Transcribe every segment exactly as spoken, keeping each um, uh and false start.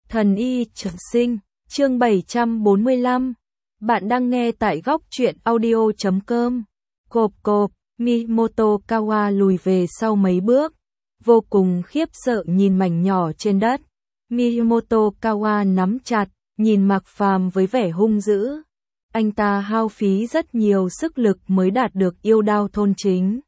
Thần y trường sinh, chương bảy trăm bốn mươi lăm. Bạn đang nghe tại góc truyện audio chấm com. Cộp cộp, Miyamoto Kawa lùi về sau mấy bước, vô cùng khiếp sợ nhìn mảnh nhỏ trên đất. Miyamoto Kawa nắm chặt, nhìn Mạc Phàm với vẻ hung dữ. Anh ta hao phí rất nhiều sức lực mới đạt được yêu đao thôn chính.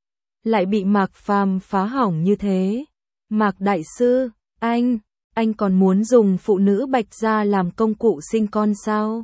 Lại bị Mạc Phàm phá hỏng như thế. Mạc đại sư, anh, anh còn muốn dùng phụ nữ Bạch Gia làm công cụ sinh con sao?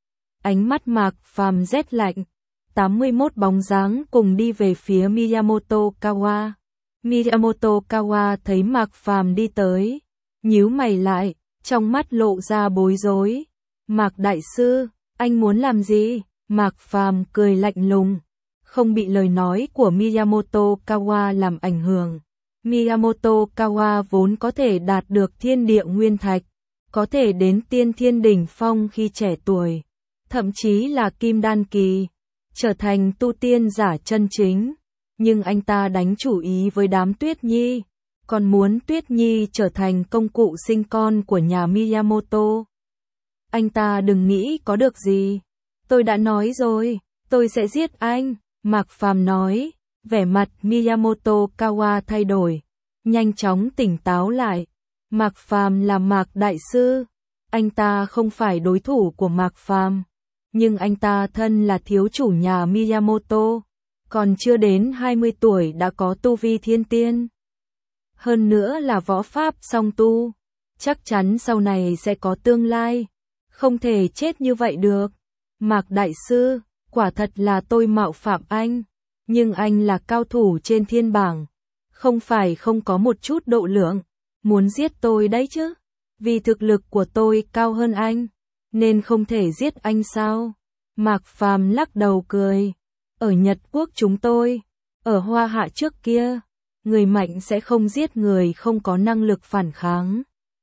Ánh mắt Mạc Phàm rét lạnh. tám mươi mốt bóng dáng cùng đi về phía Miyamoto Kawa. Miyamoto Kawa thấy Mạc Phàm đi tới, nhíu mày lại, trong mắt lộ ra bối rối. Mạc đại sư, anh muốn làm gì? Mạc Phàm cười lạnh lùng, không bị lời nói của Miyamoto Kawa làm ảnh hưởng. Miyamoto Kawa vốn có thể đạt được thiên địa nguyên thạch, có thể đến tiên thiên đỉnh phong khi trẻ tuổi, thậm chí là kim đan kỳ, trở thành tu tiên giả chân chính. Nhưng anh ta đánh chủ ý với đám Tuyết Nhi, còn muốn Tuyết Nhi trở thành công cụ sinh con của nhà Miyamoto. Anh ta đừng nghĩ có được gì. Tôi đã nói rồi, tôi sẽ giết anh, Mạc Phàm nói. Vẻ mặt Miyamoto Kawa thay đổi, nhanh chóng tỉnh táo lại. Mạc Phàm là Mạc đại sư, anh ta không phải đối thủ của Mạc Phàm, nhưng anh ta thân là thiếu chủ nhà Miyamoto, còn chưa đến hai mươi tuổi đã có tu vi thiên tiên. Hơn nữa là võ pháp song tu, chắc chắn sau này sẽ có tương lai, không thể chết như vậy được. Mạc đại sư, quả thật là tôi mạo phạm anh. Nhưng anh là cao thủ trên thiên bảng, không phải không có một chút độ lượng, muốn giết tôi đấy chứ? Vì thực lực của tôi cao hơn anh, nên không thể giết anh sao? Mạc Phàm lắc đầu cười. Ở Nhật Quốc chúng tôi, ở Hoa Hạ trước kia, người mạnh sẽ không giết người không có năng lực phản kháng.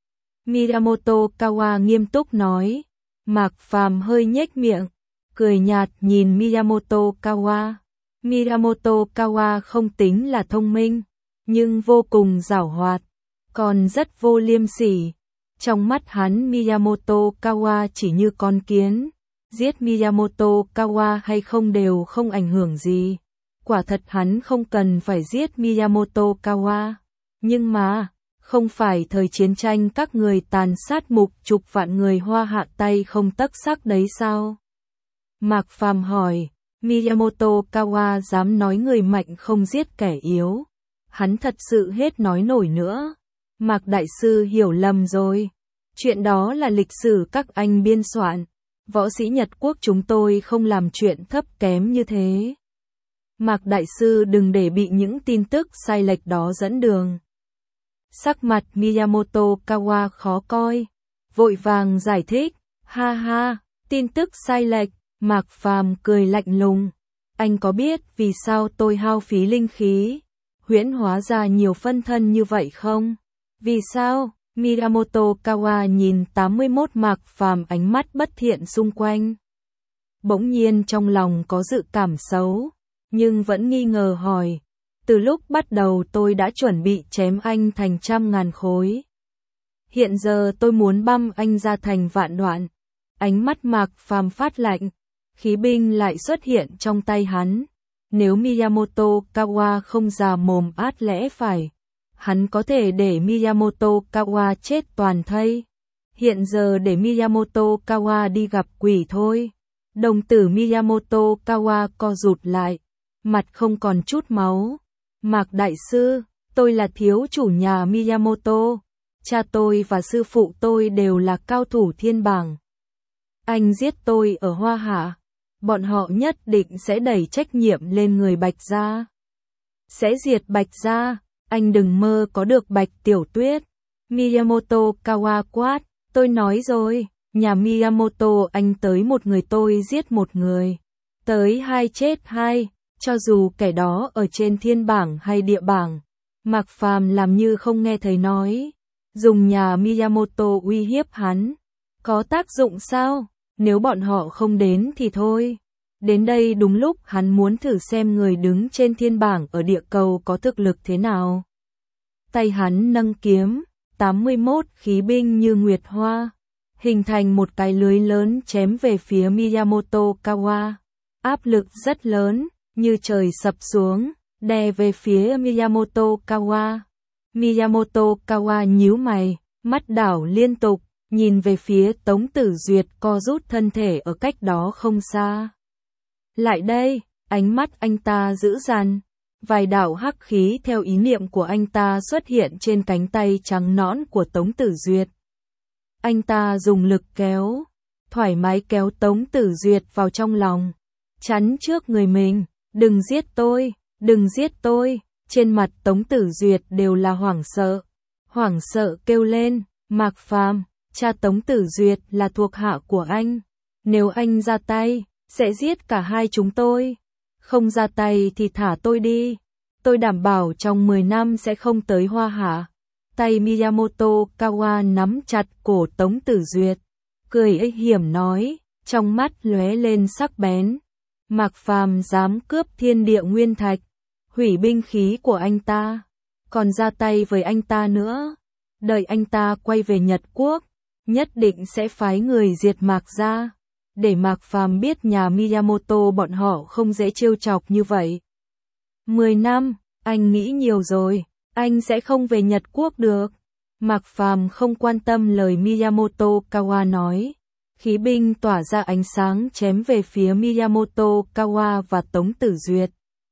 Miyamoto Kawa nghiêm túc nói. Mạc Phàm hơi nhếch miệng, cười nhạt nhìn Miyamoto Kawa. Miyamoto Kawa không tính là thông minh, nhưng vô cùng giảo hoạt, còn rất vô liêm sỉ. Trong mắt hắn Miyamoto Kawa chỉ như con kiến, giết Miyamoto Kawa hay không đều không ảnh hưởng gì. Quả thật hắn không cần phải giết Miyamoto Kawa, nhưng mà, không phải thời chiến tranh các người tàn sát mục chục vạn người Hoa Hạ tay không tấc sắc đấy sao? Mạc Phàm hỏi. Miyamoto Kawa dám nói người mạnh không giết kẻ yếu. Hắn thật sự hết nói nổi nữa. Mạc đại sư hiểu lầm rồi. Chuyện đó là lịch sử các anh biên soạn. Võ sĩ Nhật Quốc chúng tôi không làm chuyện thấp kém như thế. Mạc đại sư đừng để bị những tin tức sai lệch đó dẫn đường. Sắc mặt Miyamoto Kawa khó coi, vội vàng giải thích. Ha ha, tin tức sai lệch. Mạc Phàm cười lạnh lùng. Anh có biết vì sao tôi hao phí linh khí, huyễn hóa ra nhiều phân thân như vậy không? Vì sao? Miyamoto Kawa nhìn tám mươi mốt Mạc Phàm ánh mắt bất thiện xung quanh. Bỗng nhiên trong lòng có dự cảm xấu, nhưng vẫn nghi ngờ hỏi. Từ lúc bắt đầu tôi đã chuẩn bị chém anh thành trăm ngàn khối. Hiện giờ tôi muốn băm anh ra thành vạn đoạn. Ánh mắt Mạc Phàm phát lạnh. Khí binh lại xuất hiện trong tay hắn. Nếu Miyamoto Kawa không già mồm át lẽ phải, hắn có thể để Miyamoto Kawa chết toàn thây. Hiện giờ để Miyamoto Kawa đi gặp quỷ thôi. Đồng tử Miyamoto Kawa co rụt lại, mặt không còn chút máu. Mạc đại sư, tôi là thiếu chủ nhà Miyamoto. Cha tôi và sư phụ tôi đều là cao thủ thiên bảng. Anh giết tôi ở Hoa Hạ, bọn họ nhất định sẽ đẩy trách nhiệm lên người Bạch Gia. Sẽ diệt Bạch Gia, anh đừng mơ có được Bạch Tiểu Tuyết. Miyamoto Kawa quát, tôi nói rồi, nhà Miyamoto anh tới một người tôi giết một người, tới hai chết hai, cho dù kẻ đó ở trên thiên bảng hay địa bảng. Mạc Phàm làm như không nghe thấy nói, dùng nhà Miyamoto uy hiếp hắn, có tác dụng sao? Nếu bọn họ không đến thì thôi. Đến đây đúng lúc hắn muốn thử xem người đứng trên thiên bảng ở địa cầu có thực lực thế nào. Tay hắn nâng kiếm, tám mươi mốt khí binh như nguyệt hoa, hình thành một cái lưới lớn chém về phía Miyamoto Kawa. Áp lực rất lớn, như trời sập xuống, đè về phía Miyamoto Kawa. Miyamoto Kawa nhíu mày, mắt đảo liên tục, nhìn về phía Tống Tử Duyệt co rút thân thể ở cách đó không xa. Lại đây, ánh mắt anh ta dữ dằn, vài đạo hắc khí theo ý niệm của anh ta xuất hiện trên cánh tay trắng nõn của Tống Tử Duyệt. Anh ta dùng lực kéo, thoải mái kéo Tống Tử Duyệt vào trong lòng, chắn trước người mình, đừng giết tôi, đừng giết tôi. Trên mặt Tống Tử Duyệt đều là hoảng sợ, hoảng sợ kêu lên, Mạc Phàm, cha Tống Tử Duyệt là thuộc hạ của anh, nếu anh ra tay, sẽ giết cả hai chúng tôi, không ra tay thì thả tôi đi, tôi đảm bảo trong mười năm sẽ không tới Hoa Hạ. Tay Miyamoto Kawa nắm chặt cổ Tống Tử Duyệt, cười ích hiểm nói, trong mắt lóe lên sắc bén, Mạc Phàm dám cướp thiên địa nguyên thạch, hủy binh khí của anh ta, còn ra tay với anh ta nữa, đợi anh ta quay về Nhật Quốc, nhất định sẽ phái người diệt Mạc gia, để Mạc Phàm biết nhà Miyamoto bọn họ không dễ trêu chọc như vậy. Mười năm, anh nghĩ nhiều rồi, anh sẽ không về Nhật Quốc được. Mạc Phàm không quan tâm lời Miyamoto Kawa nói, khí binh tỏa ra ánh sáng chém về phía Miyamoto Kawa và Tống Tử Duyệt.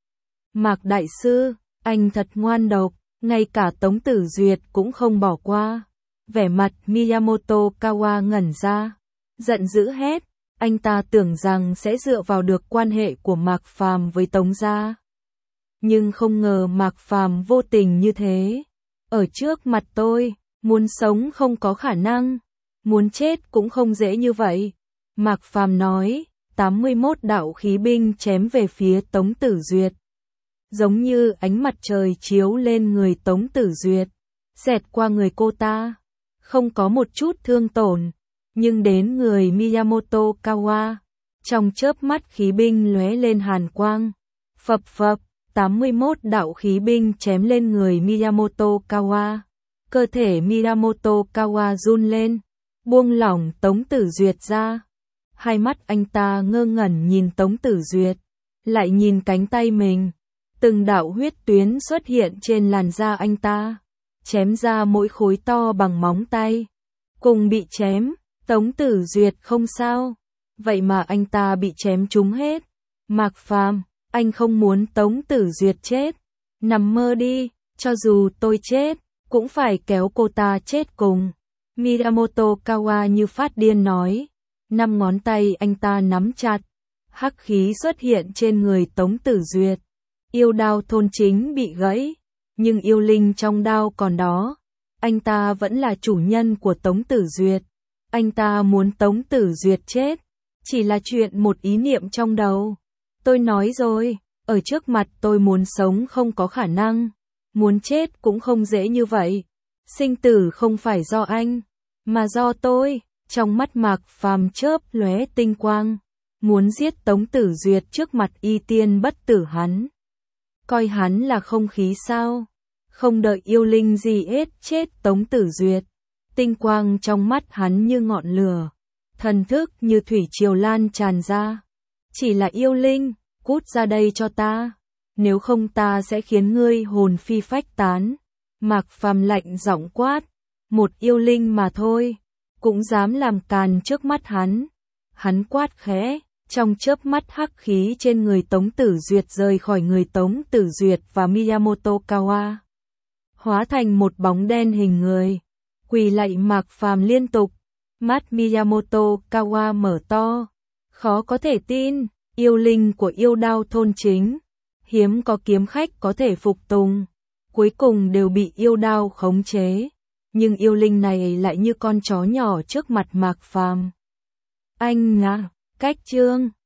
Mạc Đại Sư, anh thật ngoan độc, ngay cả Tống Tử Duyệt cũng không bỏ qua. Vẻ mặt Miyamoto Kawa ngẩn ra, giận dữ hét, anh ta tưởng rằng sẽ dựa vào được quan hệ của Mạc Phàm với Tống gia. Nhưng không ngờ Mạc Phàm vô tình như thế. Ở trước mặt tôi, muốn sống không có khả năng, muốn chết cũng không dễ như vậy. Mạc Phàm nói, tám mươi mốt đạo khí binh chém về phía Tống Tử Duyệt. Giống như ánh mặt trời chiếu lên người Tống Tử Duyệt, xẹt qua người cô ta, không có một chút thương tổn, nhưng đến người Miyamoto Kawa, trong chớp mắt khí binh lóe lên hàn quang, phập phập, tám mươi mốt đạo khí binh chém lên người Miyamoto Kawa. Cơ thể Miyamoto Kawa run lên, buông lỏng Tống Tử Duyệt ra. Hai mắt anh ta ngơ ngẩn nhìn Tống Tử Duyệt, lại nhìn cánh tay mình. Từng đạo huyết tuyến xuất hiện trên làn da anh ta, chém ra mỗi khối to bằng móng tay. Cùng bị chém, Tống Tử Duyệt không sao, vậy mà anh ta bị chém trúng hết. Mạc Phàm, anh không muốn Tống Tử Duyệt chết, nằm mơ đi, cho dù tôi chết, cũng phải kéo cô ta chết cùng. Miyamoto Kawa như phát điên nói, năm ngón tay anh ta nắm chặt, hắc khí xuất hiện trên người Tống Tử Duyệt. Yêu đao thôn chính bị gãy, nhưng yêu linh trong đao còn đó. Anh ta vẫn là chủ nhân của Tống Tử Duyệt. Anh ta muốn Tống Tử Duyệt chết, chỉ là chuyện một ý niệm trong đầu. Tôi nói rồi, ở trước mặt tôi muốn sống không có khả năng, muốn chết cũng không dễ như vậy. Sinh tử không phải do anh, mà do tôi. Trong mắt Mạc Phàm chớp lóe tinh quang, muốn giết Tống Tử Duyệt trước mặt y tiên bất tử hắn. Coi hắn là không khí sao? Không đợi yêu linh gì ết chết Tống Tử Duyệt. Tinh quang trong mắt hắn như ngọn lửa, thần thức như thủy triều lan tràn ra. Chỉ là yêu linh, cút ra đây cho ta, nếu không ta sẽ khiến ngươi hồn phi phách tán. Mạc Phàm lạnh giọng quát, một yêu linh mà thôi, cũng dám làm càn trước mắt hắn. Hắn quát khẽ, trong chớp mắt hắc khí trên người Tống Tử Duyệt rời khỏi người Tống Tử Duyệt và Miyamoto Kawa, hóa thành một bóng đen hình người, quỳ lạy Mạc Phàm liên tục. Mắt Miyamoto Kawa mở to, khó có thể tin, yêu linh của yêu đao thôn chính, hiếm có kiếm khách có thể phục tùng, cuối cùng đều bị yêu đao khống chế, nhưng yêu linh này lại như con chó nhỏ trước mặt Mạc Phàm. Anh ngã, cách chương